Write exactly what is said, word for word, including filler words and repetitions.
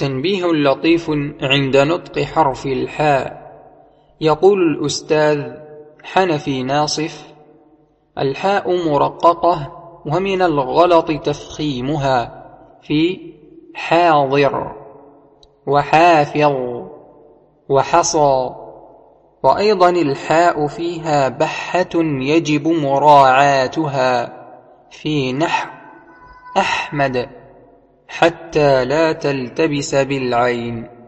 تنبيه لطيف عند نطق حرف الحاء. يقول الأستاذ حنفي ناصف: الحاء مرققة، ومن الغلط تفخيمها في حاضر وحافظ وحصى. وأيضا الحاء فيها بحة يجب مراعاتها في نحو أحمد حتى لا تلتبس بالعين.